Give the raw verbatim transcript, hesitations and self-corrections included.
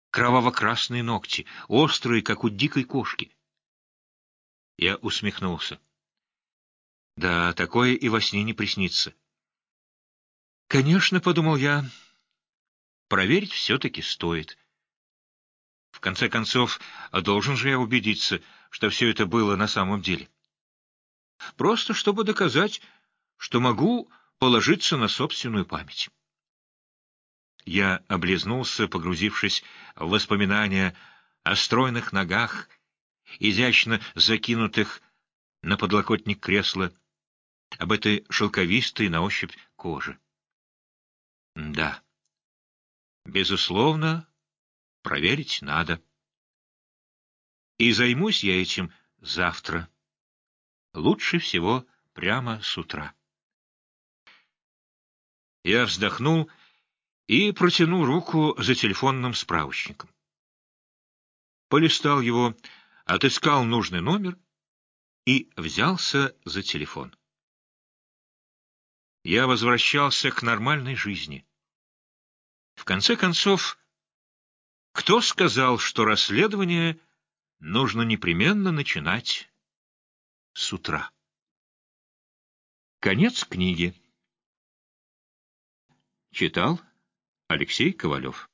кроваво-красные ногти, острые, как у дикой кошки. Я усмехнулся. Да, такое и во сне не приснится. Конечно, — подумал я, — проверить все-таки стоит. В конце концов, должен же я убедиться, что все это было на самом деле. Просто чтобы доказать, что могу положиться на собственную память. Я облизнулся, погрузившись в воспоминания о стройных ногах, изящно закинутых на подлокотник кресла, об этой шелковистой на ощупь коже. Да, безусловно, проверить надо. И займусь я этим завтра. Лучше всего прямо с утра. Я вздохнул и протянул руку за телефонным справочником. Полистал его, отыскал нужный номер и взялся за телефон. Я возвращался к нормальной жизни. В конце концов, кто сказал, что расследование нужно непременно начинать с утра? Конец книги. Читал Алексей Ковалев.